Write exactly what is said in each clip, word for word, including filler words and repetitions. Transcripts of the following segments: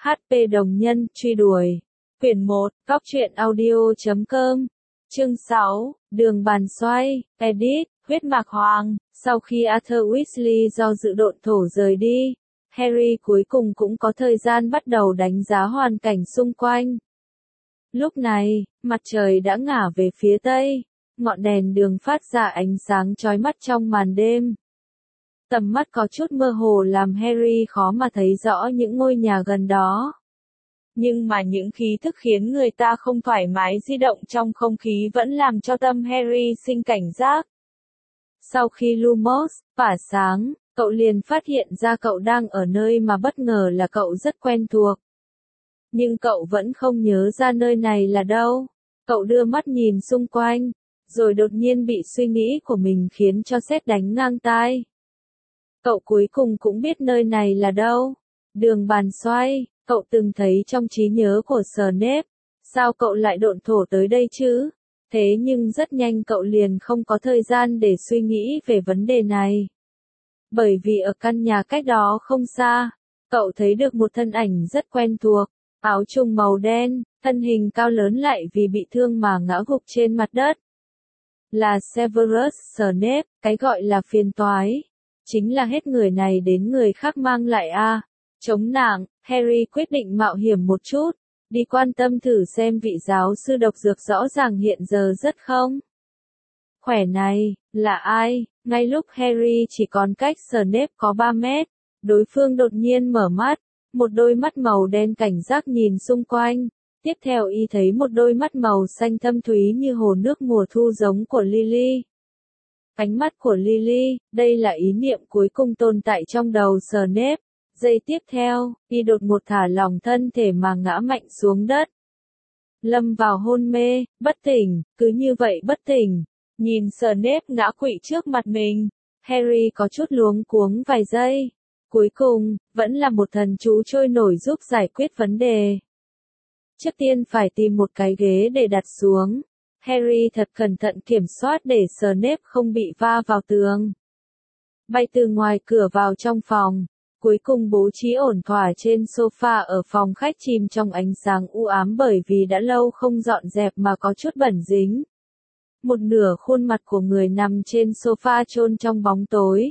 hát pê đồng nhân, truy đuổi. Quyển một, góc truyện audio chấm com. Chương sáu, đường bàn xoay, edit, huyết mạc hoàng. Sau khi Arthur Weasley do dự độn thổ rời đi, Harry cuối cùng cũng có thời gian bắt đầu đánh giá hoàn cảnh xung quanh. Lúc này, mặt trời đã ngả về phía tây, ngọn đèn đường phát ra ánh sáng chói mắt trong màn đêm. Tầm mắt có chút mơ hồ làm Harry khó mà thấy rõ những ngôi nhà gần đó. Nhưng mà những khí thức khiến người ta không thoải mái di động trong không khí vẫn làm cho tâm Harry sinh cảnh giác. Sau khi Lumos tỏa sáng, cậu liền phát hiện ra cậu đang ở nơi mà bất ngờ là cậu rất quen thuộc. Nhưng cậu vẫn không nhớ ra nơi này là đâu. Cậu đưa mắt nhìn xung quanh, rồi đột nhiên bị suy nghĩ của mình khiến cho sét đánh ngang tai. Cậu cuối cùng cũng biết nơi này là đâu. Đường bàn xoay, cậu từng thấy trong trí nhớ của Snape. Sao cậu lại độn thổ tới đây chứ? Thế nhưng rất nhanh cậu liền không có thời gian để suy nghĩ về vấn đề này. Bởi vì ở căn nhà cách đó không xa, cậu thấy được một thân ảnh rất quen thuộc, áo trùng màu đen, thân hình cao lớn lại vì bị thương mà ngã gục trên mặt đất. Là Severus Snape, cái gọi là phiền toái. Chính là hết người này đến người khác mang lại a. À. Chống nạng, Harry quyết định mạo hiểm một chút, đi quan tâm thử xem vị giáo sư độc dược rõ ràng hiện giờ rất không. Khỏe này, là ai? Ngay lúc Harry chỉ còn cách Snape có ba mét, đối phương đột nhiên mở mắt, một đôi mắt màu đen cảnh giác nhìn xung quanh. Tiếp theo y thấy một đôi mắt màu xanh thâm thúy như hồ nước mùa thu giống của Lily. Ánh mắt của Lily, đây là ý niệm cuối cùng tồn tại trong đầu Snape. Giây tiếp theo, y đột ngột thả lỏng thân thể mà ngã mạnh xuống đất. Lâm vào hôn mê, bất tỉnh, cứ như vậy bất tỉnh. Nhìn Snape ngã quỵ trước mặt mình, Harry có chút luống cuống vài giây. Cuối cùng, vẫn là một thần chú trôi nổi giúp giải quyết vấn đề. Trước tiên phải tìm một cái ghế để đặt xuống. Harry thật cẩn thận kiểm soát để Snape không bị va vào tường. Bay từ ngoài cửa vào trong phòng. Cuối cùng bố trí ổn thỏa trên sofa ở phòng khách chìm trong ánh sáng u ám bởi vì đã lâu không dọn dẹp mà có chút bẩn dính. Một nửa khuôn mặt của người nằm trên sofa chôn trong bóng tối.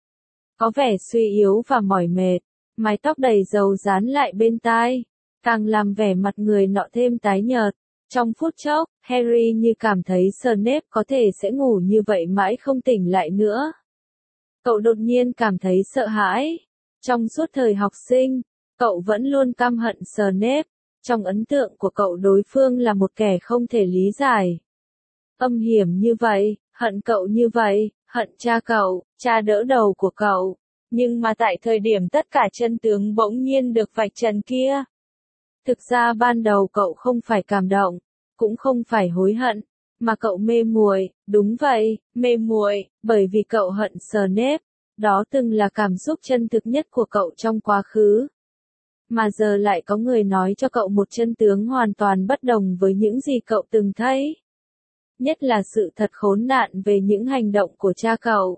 Có vẻ suy yếu và mỏi mệt, mái tóc đầy dầu dán lại bên tai, càng làm vẻ mặt người nọ thêm tái nhợt. Trong phút chốc, Harry như cảm thấy Snape có thể sẽ ngủ như vậy mãi không tỉnh lại nữa. Cậu đột nhiên cảm thấy sợ hãi. Trong suốt thời học sinh, cậu vẫn luôn căm hận Snape. Trong ấn tượng của cậu đối phương là một kẻ không thể lý giải. Âm hiểm như vậy, hận cậu như vậy, hận cha cậu, cha đỡ đầu của cậu. Nhưng mà tại thời điểm tất cả chân tướng bỗng nhiên được vạch trần kia. Thực ra ban đầu cậu không phải cảm động, cũng không phải hối hận, mà cậu mê muội, đúng vậy, mê muội, bởi vì cậu hận Snape. Đó từng là cảm xúc chân thực nhất của cậu trong quá khứ. Mà giờ lại có người nói cho cậu một chân tướng hoàn toàn bất đồng với những gì cậu từng thấy. Nhất là sự thật khốn nạn về những hành động của cha cậu.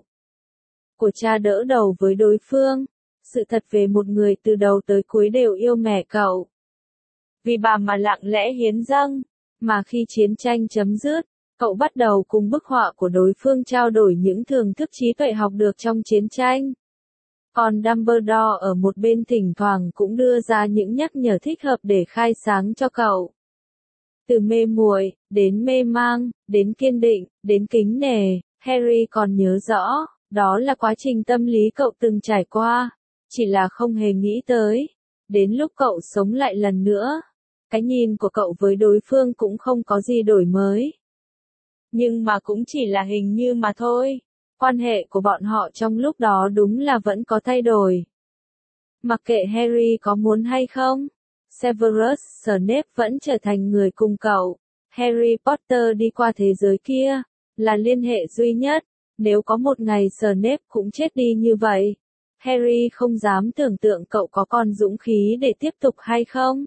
Của cha đỡ đầu với đối phương. Sự thật về một người từ đầu tới cuối đều yêu mẹ cậu. Vì bà mà lặng lẽ hiến dâng. Mà khi chiến tranh chấm dứt, cậu bắt đầu cùng bức họa của đối phương trao đổi những thưởng thức trí tuệ học được trong chiến tranh. Còn Dumbledore ở một bên thỉnh thoảng cũng đưa ra những nhắc nhở thích hợp để khai sáng cho cậu. Từ mê muội, đến mê mang, đến kiên định, đến kính nể, Harry còn nhớ rõ, đó là quá trình tâm lý cậu từng trải qua, chỉ là không hề nghĩ tới. Đến lúc cậu sống lại lần nữa, cái nhìn của cậu với đối phương cũng không có gì đổi mới. Nhưng mà cũng chỉ là hình như mà thôi. Quan hệ của bọn họ trong lúc đó đúng là vẫn có thay đổi. Mặc kệ Harry có muốn hay không, Severus Snape vẫn trở thành người cùng cậu. Harry Potter đi qua thế giới kia, là liên hệ duy nhất. Nếu có một ngày Snape cũng chết đi như vậy, Harry không dám tưởng tượng cậu có còn dũng khí để tiếp tục hay không.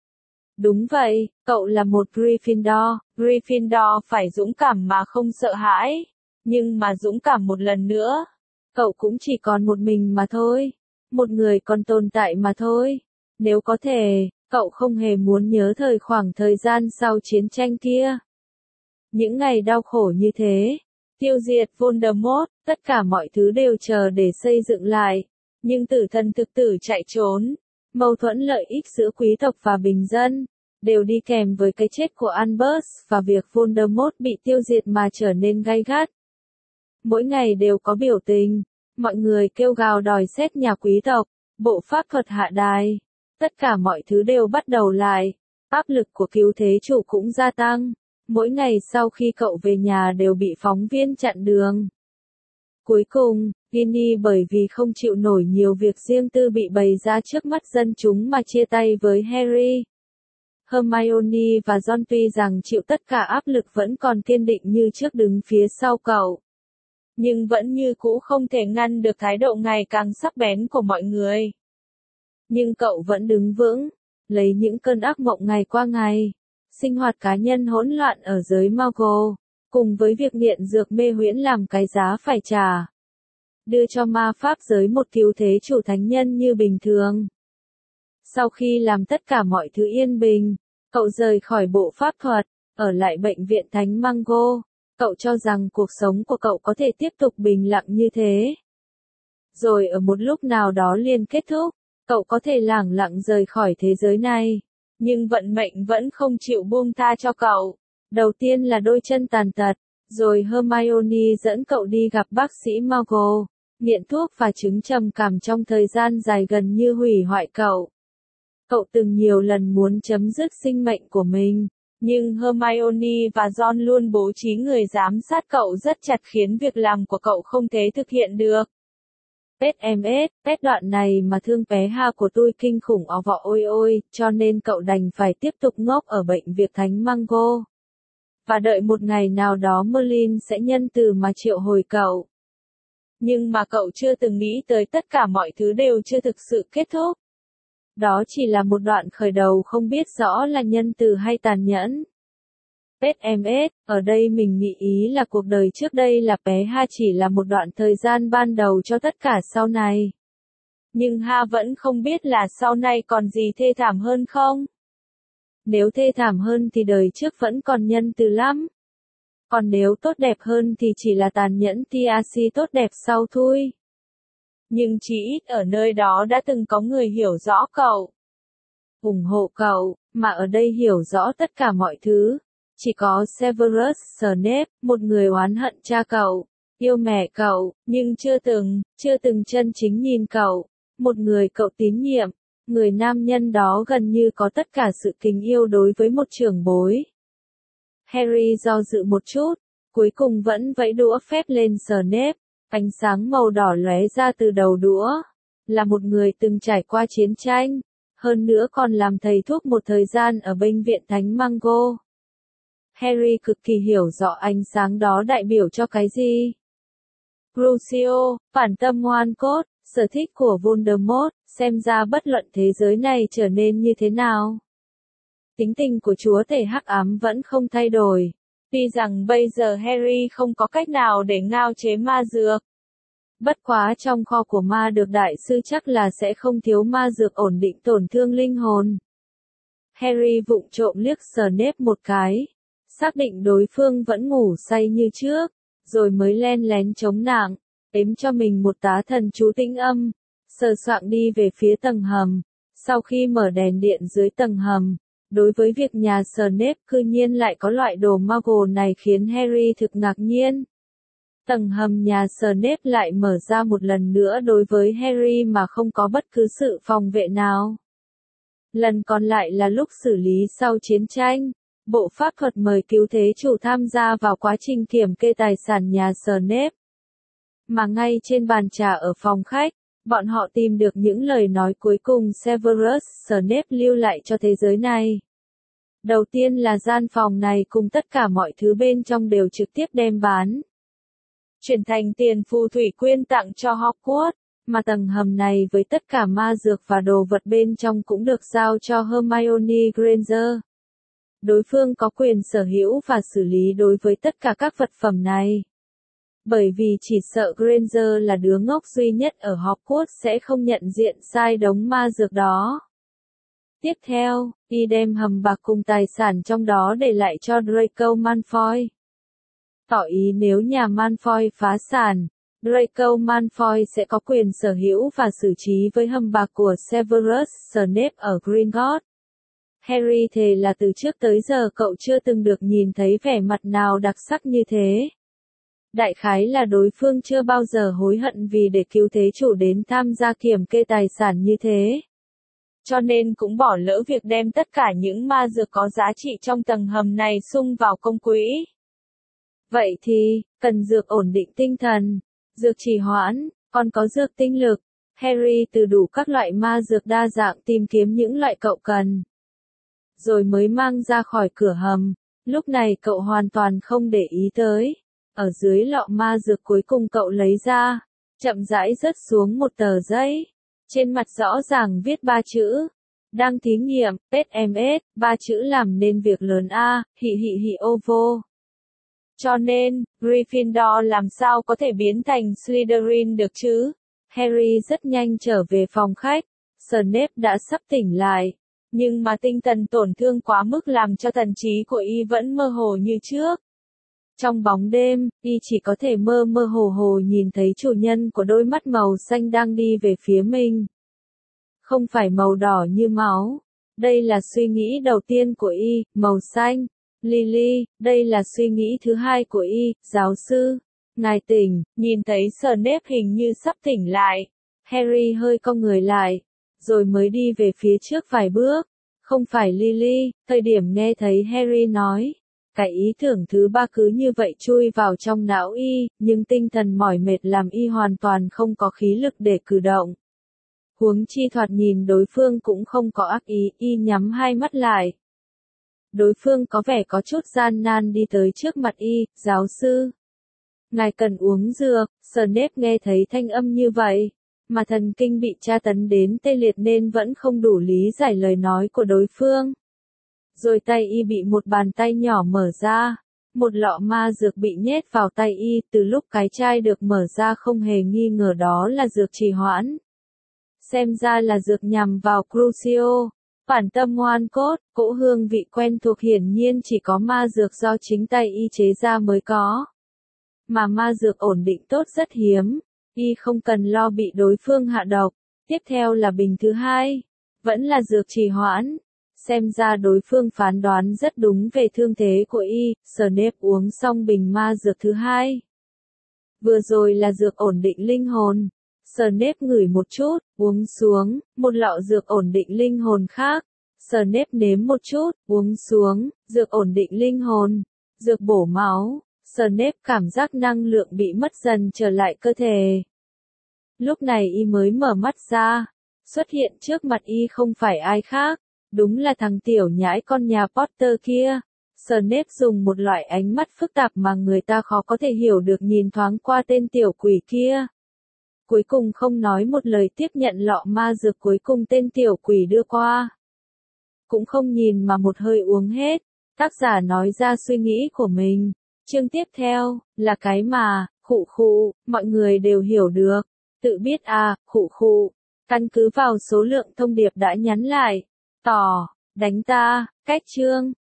Đúng vậy, cậu là một Gryffindor, Gryffindor phải dũng cảm mà không sợ hãi, nhưng mà dũng cảm một lần nữa, cậu cũng chỉ còn một mình mà thôi, một người còn tồn tại mà thôi. Nếu có thể, cậu không hề muốn nhớ thời khoảng thời gian sau chiến tranh kia. Những ngày đau khổ như thế, tiêu diệt Voldemort, tất cả mọi thứ đều chờ để xây dựng lại. Nhưng tử thần thực tử chạy trốn, mâu thuẫn lợi ích giữa quý tộc và bình dân, đều đi kèm với cái chết của Albus và việc Voldemort bị tiêu diệt mà trở nên gay gắt. Mỗi ngày đều có biểu tình, mọi người kêu gào đòi xét nhà quý tộc, bộ pháp thuật hạ đài. Tất cả mọi thứ đều bắt đầu lại, áp lực của cứu thế chủ cũng gia tăng. Mỗi ngày sau khi cậu về nhà đều bị phóng viên chặn đường. Cuối cùng, Ginny bởi vì không chịu nổi nhiều việc riêng tư bị bày ra trước mắt dân chúng mà chia tay với Harry. Hermione và Ron tuy rằng chịu tất cả áp lực vẫn còn kiên định như trước đứng phía sau cậu. Nhưng vẫn như cũ không thể ngăn được thái độ ngày càng sắc bén của mọi người. Nhưng cậu vẫn đứng vững, lấy những cơn ác mộng ngày qua ngày. Sinh hoạt cá nhân hỗn loạn ở giới Muggle, cùng với việc nghiện dược mê huyễn làm cái giá phải trả. Đưa cho ma pháp giới một cứu thế chủ thánh nhân như bình thường. Sau khi làm tất cả mọi thứ yên bình, cậu rời khỏi bộ pháp thuật, ở lại bệnh viện Thánh Mungo. Cậu cho rằng cuộc sống của cậu có thể tiếp tục bình lặng như thế. Rồi ở một lúc nào đó liền kết thúc, cậu có thể lẳng lặng rời khỏi thế giới này. Nhưng vận mệnh vẫn không chịu buông tha cho cậu. Đầu tiên là đôi chân tàn tật, rồi Hermione dẫn cậu đi gặp bác sĩ Muggle, nghiện thuốc và chứng trầm cảm trong thời gian dài gần như hủy hoại cậu. Cậu từng nhiều lần muốn chấm dứt sinh mệnh của mình, nhưng Hermione và Ron luôn bố trí người giám sát cậu rất chặt khiến việc làm của cậu không thể thực hiện được. pét em ét, pét đoạn này mà thương bé ha của tôi kinh khủng ó vọ ôi ôi, cho nên cậu đành phải tiếp tục ngốc ở bệnh viện Thánh Mungo. Và đợi một ngày nào đó Merlin sẽ nhân từ mà triệu hồi cậu. Nhưng mà cậu chưa từng nghĩ tới tất cả mọi thứ đều chưa thực sự kết thúc. Đó chỉ là một đoạn khởi đầu không biết rõ là nhân từ hay tàn nhẫn. pét em ét, ở đây mình nghĩ ý là cuộc đời trước đây là bé Ha chỉ là một đoạn thời gian ban đầu cho tất cả sau này. Nhưng Ha vẫn không biết là sau này còn gì thê thảm hơn không? Nếu thê thảm hơn thì đời trước vẫn còn nhân từ lắm. Còn nếu tốt đẹp hơn thì chỉ là tàn nhẫn Tiaci tốt đẹp sau thôi. Nhưng chỉ ít ở nơi đó đã từng có người hiểu rõ cậu. ủng hộ cậu, mà ở đây hiểu rõ tất cả mọi thứ. Chỉ có Severus Snape, một người oán hận cha cậu, yêu mẹ cậu, nhưng chưa từng, chưa từng chân chính nhìn cậu. Một người cậu tín nhiệm, người nam nhân đó gần như có tất cả sự kính yêu đối với một trưởng bối. Harry do dự một chút, cuối cùng vẫn vẫy đũa phép lên Snape, ánh sáng màu đỏ lóe ra từ đầu đũa. Là một người từng trải qua chiến tranh, hơn nữa còn làm thầy thuốc một thời gian ở bệnh viện Thánh Mungo. Harry cực kỳ hiểu rõ ánh sáng đó đại biểu cho cái gì. Crucio, bản tâm ngoan cốt, sở thích của Voldemort, xem ra bất luận thế giới này trở nên như thế nào. Tính tình của chúa tể hắc ám vẫn không thay đổi. Tuy rằng bây giờ Harry không có cách nào để ngao chế ma dược. Bất quá trong kho của ma được đại sư chắc là sẽ không thiếu ma dược ổn định tổn thương linh hồn. Harry vụng trộm liếc Snape một cái. Xác định đối phương vẫn ngủ say như trước, rồi mới len lén chống nạng, ếm cho mình một tá thần chú tĩnh âm, sờ soạng đi về phía tầng hầm. Sau khi mở đèn điện dưới tầng hầm, đối với việc nhà Snape cư nhiên lại có loại đồ Muggle này khiến Harry thực ngạc nhiên. Tầng hầm nhà Snape lại mở ra một lần nữa đối với Harry mà không có bất cứ sự phòng vệ nào. Lần còn lại là lúc xử lý sau chiến tranh. Bộ pháp thuật mời cứu thế chủ tham gia vào quá trình kiểm kê tài sản nhà Snape. Mà ngay trên bàn trà ở phòng khách, bọn họ tìm được những lời nói cuối cùng Severus Snape lưu lại cho thế giới này. Đầu tiên là gian phòng này cùng tất cả mọi thứ bên trong đều trực tiếp đem bán. Chuyển thành tiền phù thủy quyên tặng cho Hogwarts, mà tầng hầm này với tất cả ma dược và đồ vật bên trong cũng được giao cho Hermione Granger. Đối phương có quyền sở hữu và xử lý đối với tất cả các vật phẩm này. Bởi vì chỉ sợ Granger là đứa ngốc duy nhất ở Hogwarts sẽ không nhận diện sai đống ma dược đó. Tiếp theo, y đem hầm bạc cùng tài sản trong đó để lại cho Draco Malfoy. Tỏ ý nếu nhà Malfoy phá sản, Draco Malfoy sẽ có quyền sở hữu và xử trí với hầm bạc của Severus Snape ở Gringotts. Harry thề là từ trước tới giờ cậu chưa từng được nhìn thấy vẻ mặt nào đặc sắc như thế. Đại khái là đối phương chưa bao giờ hối hận vì để cứu thế chủ đến tham gia kiểm kê tài sản như thế. Cho nên cũng bỏ lỡ việc đem tất cả những ma dược có giá trị trong tầng hầm này sung vào công quỹ. Vậy thì, cần dược ổn định tinh thần, dược trì hoãn, còn có dược tinh lực. Harry từ đủ các loại ma dược đa dạng tìm kiếm những loại cậu cần. Rồi mới mang ra khỏi cửa hầm. Lúc này cậu hoàn toàn không để ý tới. Ở dưới lọ ma dược cuối cùng cậu lấy ra, chậm rãi rớt xuống một tờ giấy. Trên mặt rõ ràng viết ba chữ. Đang thí nghiệm, pét em ét, ba chữ làm nên việc lớn A, hị hị hị ô vô. Cho nên, Gryffindor làm sao có thể biến thành Slytherin được chứ? Harry rất nhanh trở về phòng khách. Snape đã sắp tỉnh lại. Nhưng mà tinh thần tổn thương quá mức làm cho thần trí của y vẫn mơ hồ như trước. Trong bóng đêm, y chỉ có thể mơ mơ hồ hồ nhìn thấy chủ nhân của đôi mắt màu xanh đang đi về phía mình. Không phải màu đỏ như máu. Đây là suy nghĩ đầu tiên của y, màu xanh. Lily, đây là suy nghĩ thứ hai của y, giáo sư. Ngài tỉnh, nhìn thấy Snape hình như sắp tỉnh lại. Harry hơi cong người lại, rồi mới đi về phía trước vài bước. Không phải Lily, thời điểm nghe thấy Harry nói. Cái ý tưởng thứ ba cứ như vậy chui vào trong não y, nhưng tinh thần mỏi mệt làm y hoàn toàn không có khí lực để cử động. Huống chi thoạt nhìn đối phương cũng không có ác ý, y nhắm hai mắt lại. Đối phương có vẻ có chút gian nan đi tới trước mặt y, giáo sư. Ngài cần uống dược. Snape nghe thấy thanh âm như vậy, mà thần kinh bị tra tấn đến tê liệt nên vẫn không đủ lý giải lời nói của đối phương. Rồi tay y bị một bàn tay nhỏ mở ra. Một lọ ma dược bị nhét vào tay y, từ lúc cái chai được mở ra không hề nghi ngờ đó là dược trì hoãn. Xem ra là dược nhằm vào Crucio. Bản tâm ngoan cốt, cỗ hương vị quen thuộc hiển nhiên chỉ có ma dược do chính tay y chế ra mới có. Mà ma dược ổn định tốt rất hiếm, y không cần lo bị đối phương hạ độc. Tiếp theo là bình thứ hai, vẫn là dược trì hoãn. Xem ra đối phương phán đoán rất đúng về thương thế của y. Snape uống xong bình ma dược thứ hai. Vừa rồi là dược ổn định linh hồn. Snape ngửi một chút, uống xuống, một lọ dược ổn định linh hồn khác. Snape nếm một chút, uống xuống, dược ổn định linh hồn, dược bổ máu. Snape cảm giác năng lượng bị mất dần trở lại cơ thể. Lúc này y mới mở mắt ra. Xuất hiện trước mặt y không phải ai khác, đúng là thằng tiểu nhãi con nhà Potter kia. Snape dùng một loại ánh mắt phức tạp mà người ta khó có thể hiểu được nhìn thoáng qua tên tiểu quỷ kia. Cuối cùng không nói một lời tiếp nhận lọ ma dược cuối cùng tên tiểu quỷ đưa qua. Cũng không nhìn mà một hơi uống hết. Tác giả nói ra suy nghĩ của mình. Chương tiếp theo, là cái mà, khụ khụ, mọi người đều hiểu được. Tự biết à, khụ khụ. Căn cứ vào số lượng thông điệp đã nhắn lại. Tỏ, đánh ta, cách chương.